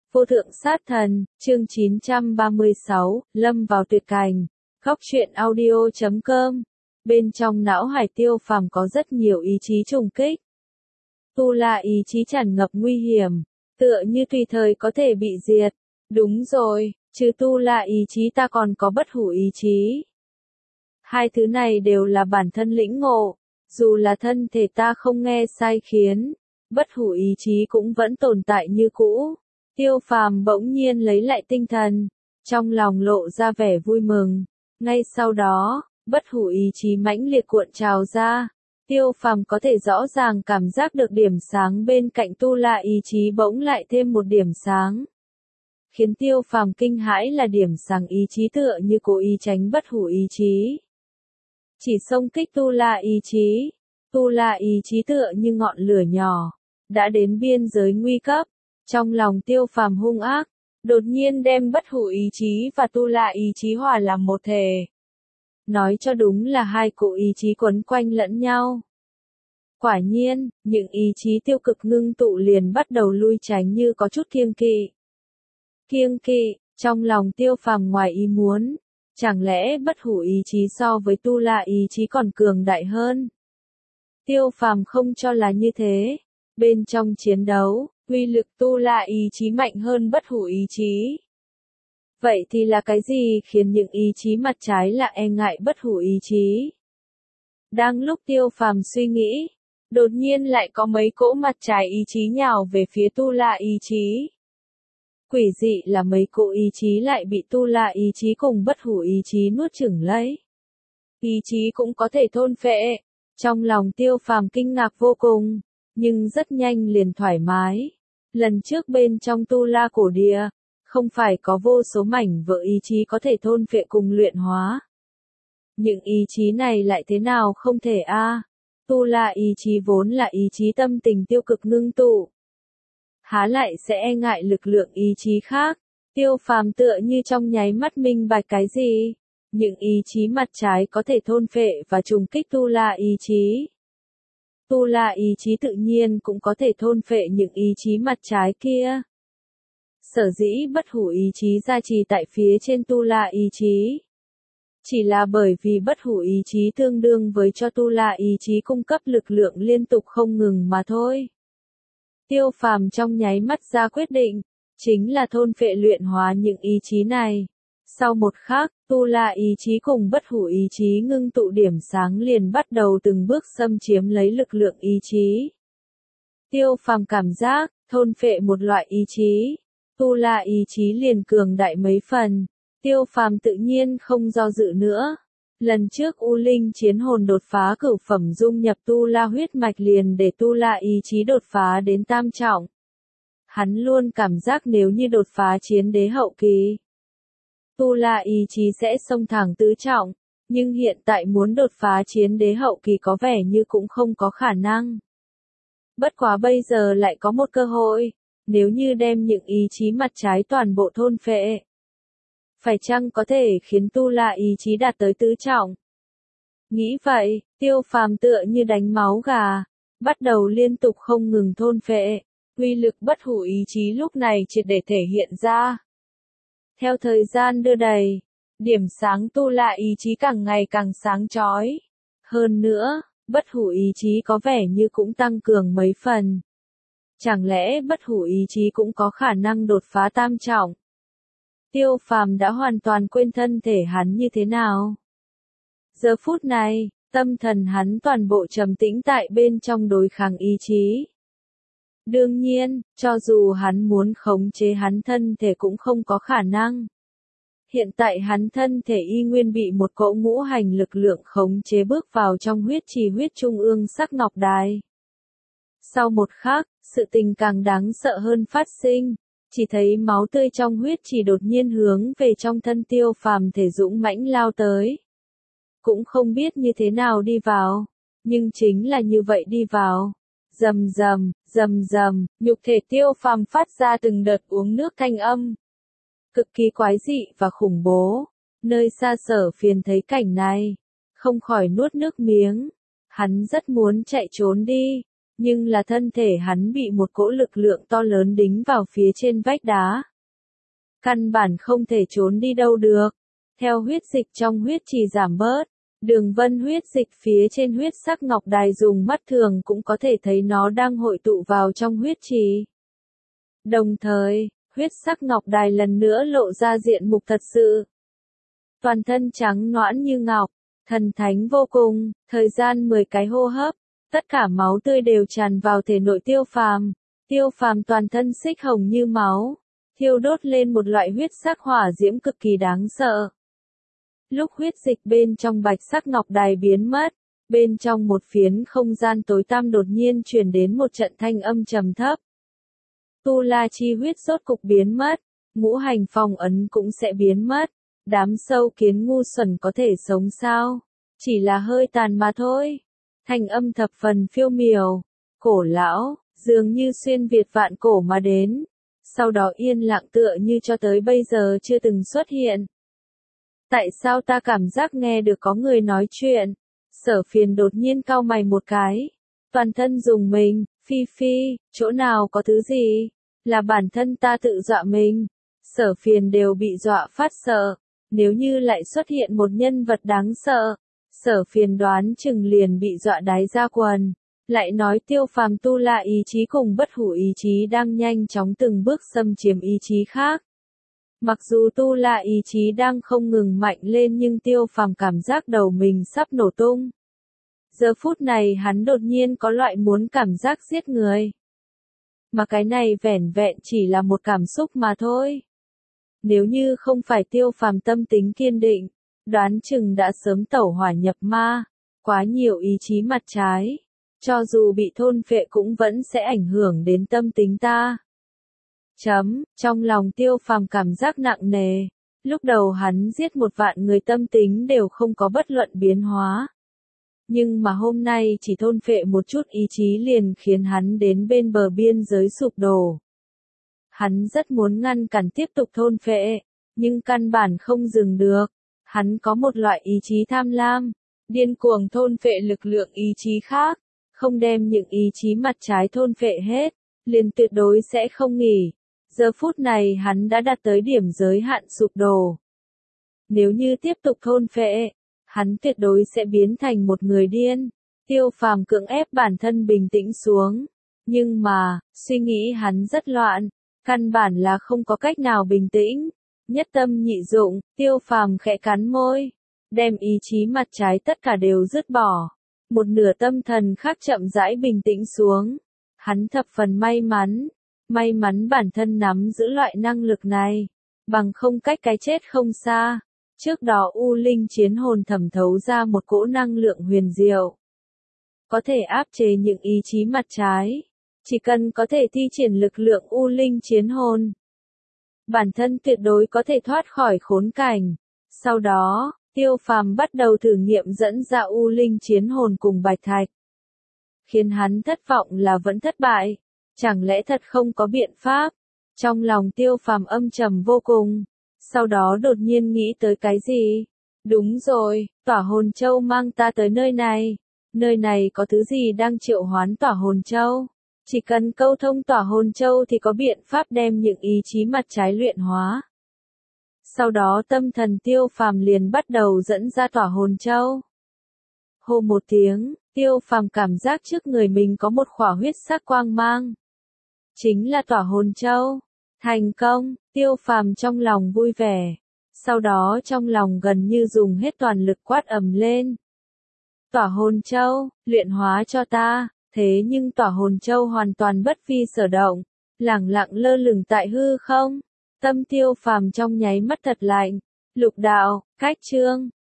Vô thượng sát thần, chương 936, lâm vào tuyệt cảnh. Góc truyện audio.com. Bên trong não hải Tiêu Phàm có rất nhiều ý chí trùng kích. Tu La ý chí tràn ngập nguy hiểm, tựa như tùy thời có thể bị diệt. Đúng rồi, trừ Tu La ý chí ta còn có bất hủ ý chí. Hai thứ này đều là bản thân lĩnh ngộ, dù là thân thể ta không nghe sai khiến, bất hủ ý chí cũng vẫn tồn tại như cũ. Tiêu Phàm bỗng nhiên lấy lại tinh thần, trong lòng lộ ra vẻ vui mừng. Ngay sau đó, bất hủ ý chí mãnh liệt cuộn trào ra. Tiêu Phàm có thể rõ ràng cảm giác được điểm sáng bên cạnh Tu La ý chí bỗng lại thêm một điểm sáng. Khiến Tiêu Phàm kinh hãi là điểm sáng ý chí tựa như cố ý tránh bất hủ ý chí. Chỉ xông kích Tu La ý chí. Tu La ý chí tựa như ngọn lửa nhỏ, đã đến biên giới nguy cấp. Trong lòng Tiêu Phàm hung ác, đột nhiên đem bất hủ ý chí và Tu La ý chí hòa làm một thể. Nói cho đúng là hai cỗ ý chí quấn quanh lẫn nhau. Quả nhiên, những ý chí tiêu cực ngưng tụ liền bắt đầu lui tránh như có chút kiêng kỵ. Kiêng kỵ, trong lòng Tiêu Phàm ngoài ý muốn, chẳng lẽ bất hủ ý chí so với Tu La ý chí còn cường đại hơn? Tiêu Phàm không cho là như thế. Bên trong chiến đấu, uy lực Tu La ý chí mạnh hơn bất hủ ý chí. Vậy thì là cái gì khiến những ý chí mặt trái lại e ngại bất hủ ý chí? Đang lúc Tiêu Phàm suy nghĩ, đột nhiên lại có mấy cỗ mặt trái ý chí nhào về phía Tu La ý chí. Quỷ dị là mấy cỗ ý chí lại bị Tu La ý chí cùng bất hủ ý chí nuốt chửng lấy. Ý chí cũng có thể thôn phệ. Trong lòng Tiêu Phàm kinh ngạc vô cùng, nhưng rất nhanh liền thoải mái. Lần trước bên trong Tu La cổ địa, không phải có vô số mảnh vỡ ý chí có thể thôn phệ cùng luyện hóa. Những ý chí này lại thế nào không thể Tu La ý chí vốn là ý chí tâm tình tiêu cực ngưng tụ. Há lại sẽ e ngại lực lượng ý chí khác. Tiêu Phàm tựa như trong nháy mắt minh bạch cái gì? Những ý chí mặt trái có thể thôn phệ và trùng kích Tu La ý chí. Tu La ý chí tự nhiên cũng có thể thôn phệ những ý chí mặt trái kia. Sở dĩ bất hủ ý chí gia trì tại phía trên Tu La ý chí. Chỉ là bởi vì bất hủ ý chí tương đương với cho Tu La ý chí cung cấp lực lượng liên tục không ngừng mà thôi. Tiêu Phàm trong nháy mắt ra quyết định, chính là thôn phệ luyện hóa những ý chí này. Sau một khắc, Tu La ý chí cùng bất hủ ý chí ngưng tụ điểm sáng liền bắt đầu từng bước xâm chiếm lấy lực lượng ý chí. Tiêu Phàm cảm giác, thôn phệ một loại ý chí, Tu La ý chí liền cường đại mấy phần. Tiêu Phàm tự nhiên không do dự nữa. Lần trước U Linh chiến hồn đột phá cửu phẩm dung nhập Tu La huyết mạch liền để Tu La ý chí đột phá đến tam trọng. Hắn luôn cảm giác nếu như đột phá chiến đế hậu kỳ, Tu La ý chí sẽ xông thẳng tứ trọng, nhưng hiện tại muốn đột phá chiến đế hậu kỳ có vẻ như cũng không có khả năng. Bất quá bây giờ lại có một cơ hội, nếu như đem những ý chí mặt trái toàn bộ thôn phệ, phải chăng có thể khiến Tu La ý chí đạt tới tứ trọng? Nghĩ vậy, Tiêu Phàm tựa như đánh máu gà, bắt đầu liên tục không ngừng thôn phệ, uy lực bất hủ ý chí lúc này triệt để thể hiện ra. Theo thời gian đưa đẩy, điểm sáng Tu La ý chí càng ngày càng sáng chói. Hơn nữa, bất hủ ý chí có vẻ như cũng tăng cường mấy phần. Chẳng lẽ bất hủ ý chí cũng có khả năng đột phá tam trọng? Tiêu Phàm đã hoàn toàn quên thân thể hắn như thế nào. Giờ phút này, tâm thần hắn toàn bộ trầm tĩnh tại bên trong đối kháng ý chí. Đương nhiên, cho dù hắn muốn khống chế hắn thân thể cũng không có khả năng. Hiện tại hắn thân thể y nguyên bị một cỗ ngũ hành lực lượng khống chế bước vào trong huyết trì huyết trung ương sắc ngọc đài. Sau một khắc, sự tình càng đáng sợ hơn phát sinh. Chỉ thấy máu tươi trong huyết trì đột nhiên hướng về trong thân Tiêu Phàm thể dũng mãnh lao tới. Cũng không biết như thế nào đi vào, nhưng chính là như vậy đi vào. Rầm rầm, rầm rầm, nhục thể Tiêu Phàm phát ra từng đợt uống nước thanh âm. Cực kỳ quái dị và khủng bố. Nơi xa Sở Phiền thấy cảnh này, không khỏi nuốt nước miếng. Hắn rất muốn chạy trốn đi, Nhưng là thân thể hắn bị một cỗ lực lượng to lớn đính vào phía trên vách đá. Căn bản không thể trốn đi đâu được. Theo huyết dịch trong huyết trì giảm bớt, đường vân huyết dịch phía trên huyết sắc ngọc đài dùng mắt thường cũng có thể thấy nó đang hội tụ vào trong huyết trì. Đồng thời, huyết sắc ngọc đài lần nữa lộ ra diện mục thật sự. Toàn thân trắng nõn như ngọc, thần thánh vô cùng, thời gian 10 cái hô hấp, tất cả máu tươi đều tràn vào thể nội Tiêu Phàm. Tiêu Phàm toàn thân xích hồng như máu, thiêu đốt lên một loại huyết sắc hỏa diễm cực kỳ đáng sợ. Lúc huyết dịch bên trong bạch sắc ngọc đài biến mất, bên trong một phiến không gian tối tăm đột nhiên truyền đến một trận thanh âm trầm thấp. Tu La chi huyết rốt cục biến mất, ngũ hành phong ấn cũng sẽ biến mất, đám sâu kiến ngu xuẩn có thể sống sao? Chỉ là hơi tàn mà thôi. Thanh âm thập phần phiêu miểu, cổ lão, dường như xuyên Việt vạn cổ mà đến, sau đó yên lặng tựa như cho tới bây giờ chưa từng xuất hiện. Tại sao ta cảm giác nghe được có người nói chuyện? Sở Phiền đột nhiên cau mày một cái, toàn thân rùng mình, Phi Phi, chỗ nào có thứ gì? Là bản thân ta tự dọa mình. Sở Phiền đều bị dọa phát sợ, nếu như lại xuất hiện một nhân vật đáng sợ, Sở Phiền đoán chừng liền bị dọa đái ra quần. Lại nói Tiêu Phàm tu la ý chí cùng bất hủ ý chí đang nhanh chóng từng bước xâm chiếm ý chí khác. Mặc dù tu la ý chí đang không ngừng mạnh lên nhưng Tiêu Phàm cảm giác đầu mình sắp nổ tung. Giờ phút này hắn đột nhiên có loại muốn cảm giác giết người. Mà cái này vẻn vẹn chỉ là một cảm xúc mà thôi. Nếu như không phải Tiêu Phàm tâm tính kiên định, đoán chừng đã sớm tẩu hỏa nhập ma, quá nhiều ý chí mặt trái. Cho dù bị thôn phệ cũng vẫn sẽ ảnh hưởng đến tâm tính ta. Trong lòng Tiêu Phàm cảm giác nặng nề. Lúc đầu hắn giết 1 vạn người tâm tính đều không có bất luận biến hóa. Nhưng mà hôm nay chỉ thôn phệ một chút ý chí liền khiến hắn đến bên bờ biên giới sụp đổ. Hắn rất muốn ngăn cản tiếp tục thôn phệ, nhưng căn bản không dừng được. Hắn có một loại ý chí tham lam, điên cuồng thôn phệ lực lượng ý chí khác. Không đem những ý chí mặt trái thôn phệ hết, liền tuyệt đối sẽ không nghỉ. Giờ phút này hắn đã đạt tới điểm giới hạn sụp đổ. Nếu như tiếp tục thôn phệ, hắn tuyệt đối sẽ biến thành một người điên. Tiêu Phàm cưỡng ép bản thân bình tĩnh xuống. Nhưng mà, suy nghĩ hắn rất loạn, căn bản là không có cách nào bình tĩnh. Nhất tâm nhị dụng, Tiêu Phàm khẽ cắn môi, đem ý chí mặt trái tất cả đều dứt bỏ. Một nửa tâm thần khác chậm rãi bình tĩnh xuống. Hắn thập phần may mắn bản thân nắm giữ loại năng lực này, bằng không cách cái chết không xa. Trước đó U Linh chiến hồn thẩm thấu ra một cỗ năng lượng huyền diệu, có thể áp chế những ý chí mặt trái. Chỉ cần có thể thi triển lực lượng U Linh chiến hồn, bản thân tuyệt đối có thể thoát khỏi khốn cảnh. Sau đó, Tiêu Phàm bắt đầu thử nghiệm dẫn ra U Linh chiến hồn cùng Bạch Thạch. Khiến hắn thất vọng là vẫn thất bại. Chẳng lẽ thật không có biện pháp? Trong lòng Tiêu Phàm âm trầm vô cùng. Sau đó đột nhiên nghĩ tới cái gì? Đúng rồi, Tỏa Hồn Châu mang ta tới nơi này. Nơi này có thứ gì đang triệu hoán Tỏa Hồn Châu? Chỉ cần câu thông Tỏa Hồn Châu thì có biện pháp đem những ý chí mặt trái luyện hóa. Sau đó tâm thần Tiêu Phàm liền bắt đầu dẫn ra Tỏa Hồn Châu. Hô một tiếng, Tiêu Phàm cảm giác trước người mình có một khỏa huyết sắc quang mang. Chính là Tỏa Hồn Châu. Thành công, Tiêu Phàm trong lòng vui vẻ. Sau đó trong lòng gần như dùng hết toàn lực quát ầm lên. Tỏa Hồn Châu, luyện hóa cho ta. Thế nhưng Tỏa Hồn Châu hoàn toàn bất vi sở động, lẳng lặng lơ lửng tại hư không. Tâm Tiêu Phàm trong nháy mắt thật lạnh. Lục đạo, cách chương.